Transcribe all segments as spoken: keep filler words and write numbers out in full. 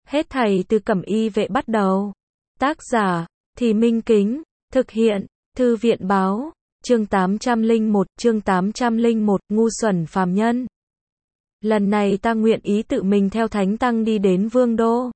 Hết thảy từ Cẩm Y vệ bắt đầu. Tác giả, Thì Minh Kính, thực hiện, Thư viện báo, chương tám trăm lẻ một, chương tám trăm lẻ một, ngu xuẩn phàm nhân. Lần này ta nguyện ý tự mình theo Thánh Tăng đi đến Vương Đô.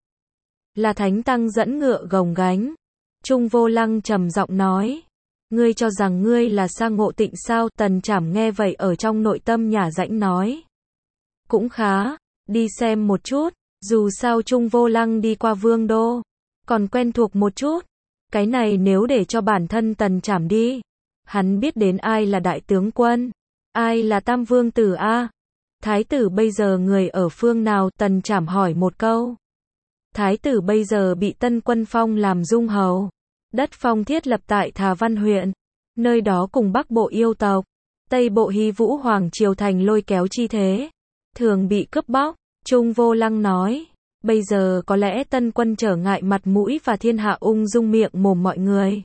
Là Thánh Tăng dẫn ngựa gồng gánh. Trung Vô Lăng trầm giọng nói. Ngươi cho rằng ngươi là Sa Ngộ Tịnh sao? Tần Trảm nghe vậy ở trong nội tâm nhả rãnh nói. Cũng khá, đi xem một chút, dù sao Trung Vô Lăng đi qua Vương Đô, còn quen thuộc một chút. Cái này nếu để cho bản thân Tần Trảm đi, hắn biết đến ai là đại tướng quân, ai là Tam Vương tử a? Thái tử bây giờ người ở phương nào? Tần Trảm hỏi một câu. Thái tử bây giờ bị Tân Quân phong làm dung hầu. Đất phong thiết lập tại Thà Văn huyện. Nơi đó cùng Bắc Bộ yêu tộc, Tây Bộ Hy Vũ Hoàng triều thành lôi kéo chi thế, thường bị cướp bóc. Trung Vô Lăng nói. Bây giờ có lẽ Tân Quân trở ngại mặt mũi và thiên hạ ung dung miệng mồm mọi người.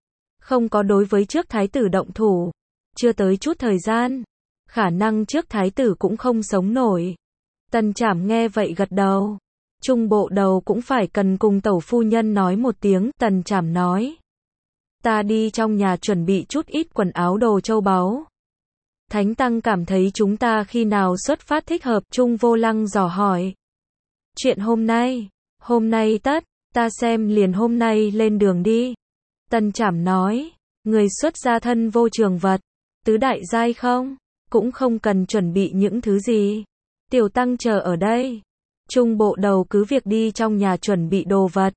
Không có đối với trước thái tử động thủ. Chưa tới chút thời gian. Khả năng trước thái tử cũng không sống nổi. Tần Trảm nghe vậy gật đầu. Trung bộ đầu cũng phải cần cùng tẩu phu nhân nói một tiếng. Tần Trảm nói. Ta đi trong nhà chuẩn bị chút ít quần áo đồ châu báu. Thánh Tăng cảm thấy chúng ta khi nào xuất phát thích hợp? Trung Vô Lăng dò hỏi. Chuyện hôm nay, hôm nay tất, ta xem liền hôm nay lên đường đi. Tần Trảm nói. Người xuất gia thân vô trường vật, tứ đại giai không? Cũng không cần chuẩn bị những thứ gì. Tiểu Tăng chờ ở đây. Trung bộ đầu cứ việc đi trong nhà chuẩn bị đồ vật.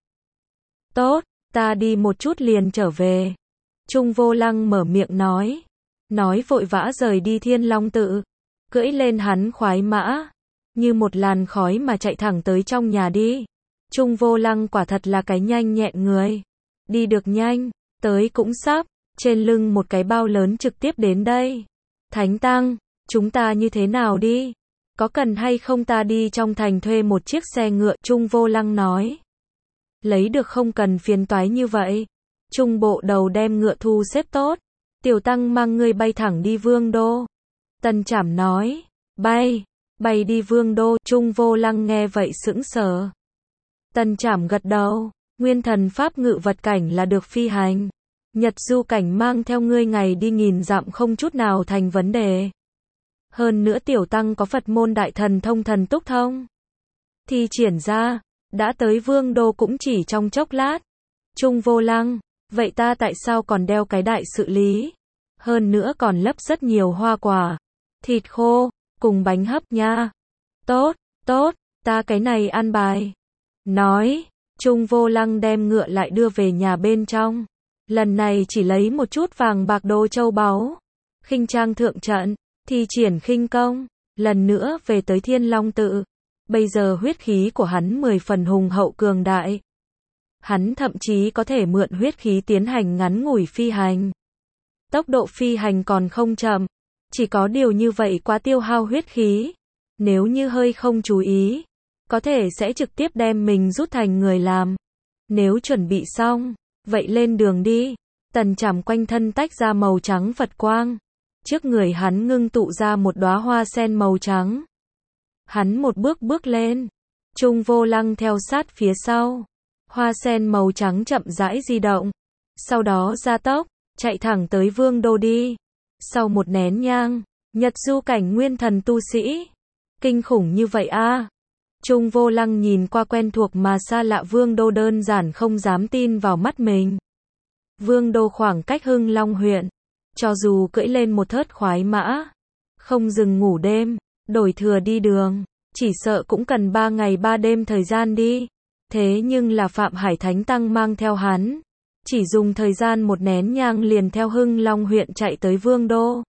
Tốt, ta đi một chút liền trở về. Trung Vô Lăng mở miệng nói. Nói vội vã rời đi Thiên Long Tự. Cưỡi lên hắn khoái mã. Như một làn khói mà chạy thẳng tới trong nhà đi. Trung Vô Lăng quả thật là cái nhanh nhẹn người. Đi được nhanh, tới cũng sắp. Trên lưng một cái bao lớn trực tiếp đến đây. Thánh Tăng, chúng ta như thế nào đi? Có cần hay không ta đi trong thành thuê một chiếc xe ngựa? Trung Vô Lăng nói. Lấy được không cần phiền toái như vậy. Trung bộ đầu đem ngựa thu xếp tốt. Tiểu Tăng mang ngươi bay thẳng đi Vương Đô. Tần Trảm nói. Bay, bay đi Vương Đô. Trung Vô Lăng nghe vậy sững sờ. Tần Trảm gật đầu. Nguyên thần pháp ngự vật cảnh là được phi hành. Nhật du cảnh mang theo ngươi ngày đi nghìn dặm không chút nào thành vấn đề. Hơn nữa Tiểu Tăng có Phật môn đại thần thông thần túc thông. Thi triển ra, đã tới Vương Đô cũng chỉ trong chốc lát. Trung Vô Lăng, vậy ta tại sao còn đeo cái đại sự lý? Hơn nữa còn lấp rất nhiều hoa quả, thịt khô, cùng bánh hấp nha. Tốt, tốt, ta cái này ăn bài. Nói, Trung Vô Lăng đem ngựa lại đưa về nhà bên trong. Lần này chỉ lấy một chút vàng bạc đồ châu báu. Khinh trang thượng trận, thi triển khinh công. Lần nữa về tới Thiên Long Tự. Bây giờ huyết khí của hắn mười phần hùng hậu cường đại. Hắn thậm chí có thể mượn huyết khí tiến hành ngắn ngủi phi hành. Tốc độ phi hành còn không chậm. Chỉ có điều như vậy quá tiêu hao huyết khí. Nếu như hơi không chú ý, có thể sẽ trực tiếp đem mình rút thành người làm. Nếu chuẩn bị xong, vậy lên đường đi. Tần Trảm quanh thân tách ra màu trắng Phật quang. Trước người hắn ngưng tụ ra một đóa hoa sen màu trắng. Hắn một bước bước lên. Trung Vô Lăng theo sát phía sau. Hoa sen màu trắng chậm rãi di động. Sau đó gia tốc, chạy thẳng tới Vương Đô đi. Sau một nén nhang, Nhật du cảnh nguyên thần tu sĩ. Kinh khủng như vậy a. À. Trung Vô Lăng nhìn qua quen thuộc mà xa lạ Vương Đô đơn giản không dám tin vào mắt mình. Vương Đô khoảng cách Hưng Long huyện. Cho dù cưỡi lên một thớt khoái mã, không dừng ngủ đêm, đổi thừa đi đường, chỉ sợ cũng cần ba ngày ba đêm thời gian đi. Thế nhưng là Phạm Hải Thánh Tăng mang theo hắn. Chỉ dùng thời gian một nén nhang liền theo Hưng Long huyện chạy tới Vương Đô.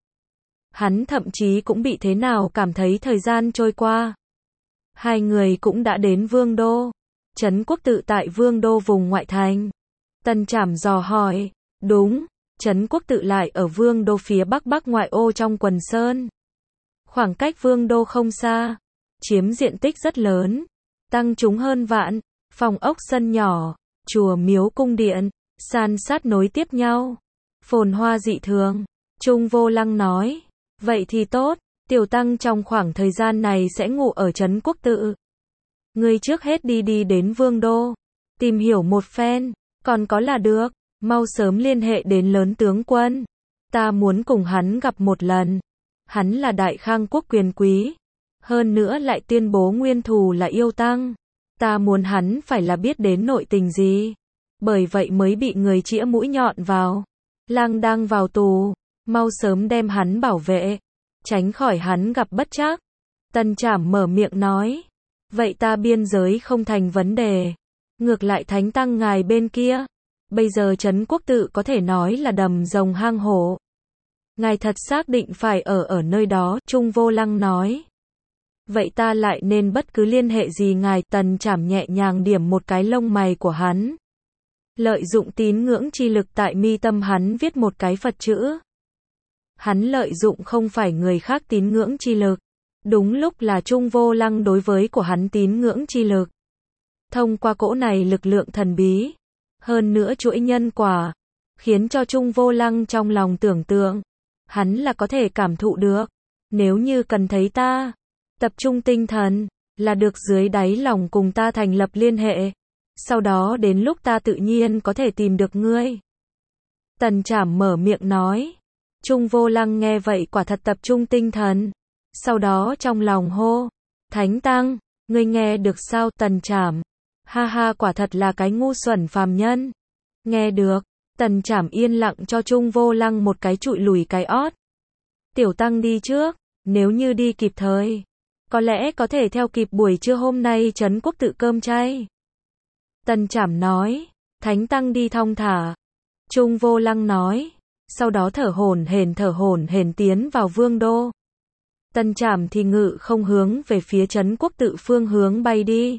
Hắn thậm chí cũng bị thế nào cảm thấy thời gian trôi qua. Hai người cũng đã đến Vương Đô. Trấn Quốc Tự tại Vương Đô vùng ngoại thành. Tần Trảm dò hỏi. Đúng, Trấn Quốc Tự lại ở Vương Đô phía bắc bắc ngoại ô trong quần sơn. Khoảng cách Vương Đô không xa. Chiếm diện tích rất lớn. Tăng chúng hơn vạn. Phòng ốc sân nhỏ. Chùa miếu cung điện. San sát nối tiếp nhau. Phồn hoa dị thường. Trung Vô Lăng nói. Vậy thì tốt. Tiểu Tăng trong khoảng thời gian này sẽ ngủ ở Trấn Quốc Tự. Ngươi trước hết đi đi đến Vương Đô, tìm hiểu một phen, còn có là được, mau sớm liên hệ đến lớn tướng quân. Ta muốn cùng hắn gặp một lần. Hắn là Đại Khang quốc quyền quý, hơn nữa lại tuyên bố nguyên thù là yêu tăng. Ta muốn hắn phải là biết đến nội tình gì, bởi vậy mới bị người chĩa mũi nhọn vào. Lang đang vào tù, mau sớm đem hắn bảo vệ, tránh khỏi hắn gặp bất trắc. Tần Trảm mở miệng nói, vậy ta biên giới không thành vấn đề. Ngược lại thánh tăng ngài bên kia, bây giờ trấn quốc tự có thể nói là đầm rồng hang hổ. Ngài thật xác định phải ở ở nơi đó, Trung Vô Lăng nói. Vậy ta lại nên bất cứ liên hệ gì ngài? Tần Trảm nhẹ nhàng điểm một cái lông mày của hắn. Lợi dụng tín ngưỡng chi lực tại mi tâm hắn viết một cái Phật chữ. Hắn lợi dụng không phải người khác tín ngưỡng chi lực. Đúng lúc là Trung Vô Lăng đối với của hắn tín ngưỡng chi lực. Thông qua cỗ này lực lượng thần bí, hơn nữa chuỗi nhân quả, khiến cho Trung Vô Lăng trong lòng tưởng tượng, hắn là có thể cảm thụ được. Nếu như cần thấy ta, tập trung tinh thần, là được dưới đáy lòng cùng ta thành lập liên hệ. Sau đó đến lúc ta tự nhiên có thể tìm được ngươi. Tần Trảm mở miệng nói. Trung Vô Lăng nghe vậy quả thật tập trung tinh thần. Sau đó trong lòng hô, Thánh Tăng, ngươi nghe được sao? Tần Trảm, ha ha, quả thật là cái ngu xuẩn phàm nhân. Nghe được. Tần Trảm yên lặng cho Trung Vô Lăng một cái trụi lùi cái ót. Tiểu Tăng đi trước, nếu như đi kịp thời, có lẽ có thể theo kịp buổi trưa hôm nay trấn quốc tự cơm chay. Tần Trảm nói, Thánh Tăng đi thong thả. Trung Vô Lăng nói, sau đó thở hổn hển thở hổn hển tiến vào Vương Đô. Tần Trảm thì ngự không hướng về phía trấn quốc tự phương hướng bay đi.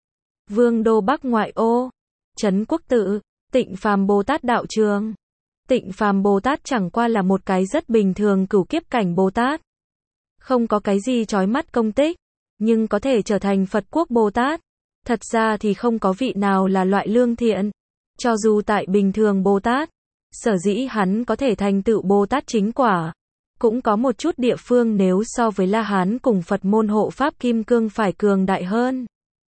Vương Đô Bắc ngoại ô, trấn quốc tự, Tịnh Phàm Bồ Tát đạo trường. Tịnh Phàm Bồ Tát chẳng qua là một cái rất bình thường cửu kiếp cảnh Bồ Tát. Không có cái gì chói mắt công tích, nhưng có thể trở thành Phật quốc Bồ Tát. Thật ra thì không có vị nào là loại lương thiện. Cho dù tại bình thường Bồ Tát, sở dĩ hắn có thể thành tựu Bồ Tát chính quả, cũng có một chút địa phương nếu so với La Hán cùng Phật môn hộ Pháp Kim Cương phải cường đại hơn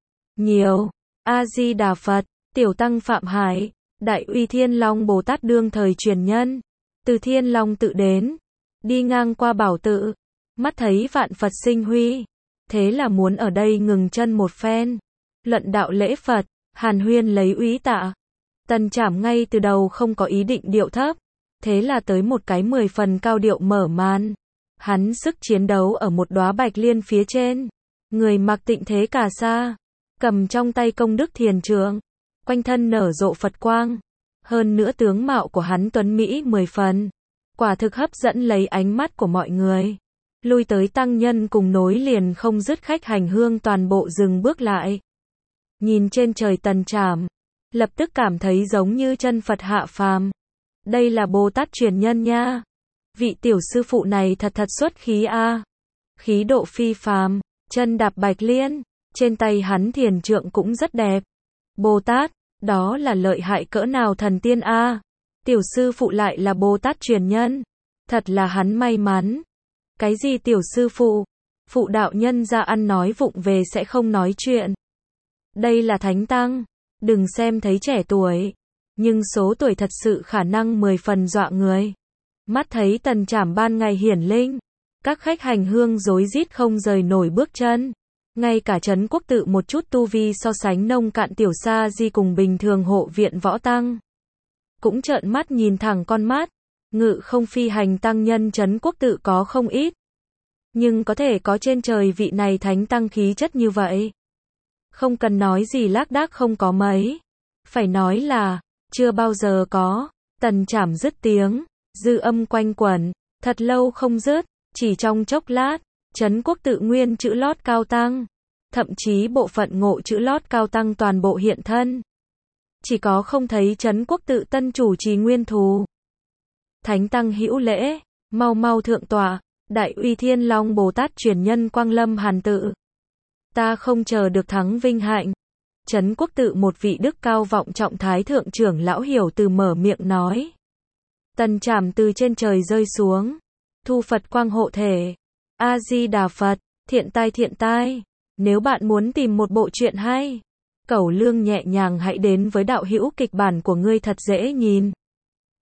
nhiều. A-di-đà Phật. Tiểu Tăng Phạm Hải, Đại Uy Thiên Long Bồ Tát đương thời truyền nhân, từ Thiên Long tự đến, đi ngang qua bảo tự, mắt thấy vạn Phật sinh huy, thế là muốn ở đây ngừng chân một phen, luận đạo lễ Phật, hàn huyên lấy úy tạ. Tần Trảm ngay từ đầu không có ý định điệu thấp, thế là tới một cái mười phần cao điệu mở màn. Hắn sức chiến đấu ở một đóa bạch liên phía trên, người mặc tịnh thế cà sa, cầm trong tay công đức thiền trượng, quanh thân nở rộ Phật quang, hơn nữa tướng mạo của hắn tuấn mỹ mười phần, quả thực hấp dẫn lấy ánh mắt của mọi người. Lui tới tăng nhân cùng nối liền không dứt khách hành hương toàn bộ dừng bước lại. Nhìn trên trời Tần Trảm, lập tức cảm thấy giống như chân Phật hạ phàm. Đây là Bồ Tát truyền nhân nha. Vị tiểu sư phụ này thật thật xuất khí a. Khí độ phi phàm, chân đạp bạch liên, trên tay hắn thiền trượng cũng rất đẹp. Bồ Tát, đó là lợi hại cỡ nào thần tiên a. Tiểu sư phụ lại là Bồ Tát truyền nhân. Thật là hắn may mắn. Cái gì tiểu sư phụ? Phụ đạo nhân ra ăn nói vụng về sẽ không nói chuyện. Đây là Thánh Tăng. Đừng xem thấy trẻ tuổi, nhưng số tuổi thật sự khả năng mười phần dọa người. Mắt thấy Tần Trảm ban ngày hiển linh, các khách hành hương rối rít không rời nổi bước chân. Ngay cả trấn quốc tự một chút tu vi so sánh nông cạn tiểu sa di cùng bình thường hộ viện võ tăng, cũng trợn mắt nhìn thẳng con mắt. Ngự không phi hành tăng nhân trấn quốc tự có không ít, nhưng có thể có trên trời vị này Thánh Tăng khí chất như vậy, không cần nói gì lác đác không có mấy. Phải nói là, chưa bao giờ có. Tần Trảm dứt tiếng, dư âm quanh quẩn, thật lâu không dứt, chỉ trong chốc lát, trấn quốc tự nguyên chữ lót cao tăng, thậm chí bộ phận ngộ chữ lót cao tăng toàn bộ hiện thân. Chỉ có không thấy trấn quốc tự tân chủ trì nguyên thù. Thánh Tăng hữu lễ, mau mau thượng tọa, Đại Uy Thiên Long Bồ Tát truyền nhân quang lâm hàn tự. Ta không chờ được thắng vinh hạnh. Trấn quốc tự một vị đức cao vọng trọng thái thượng trưởng lão hiểu từ mở miệng nói. Tần Trảm từ trên trời rơi xuống, thu Phật quang hộ thể. A-di-đà Phật, thiện tai thiện tai. Nếu bạn muốn tìm một bộ truyện hay, cẩu lương nhẹ nhàng hãy đến với đạo hữu kịch bản của ngươi thật dễ nhìn.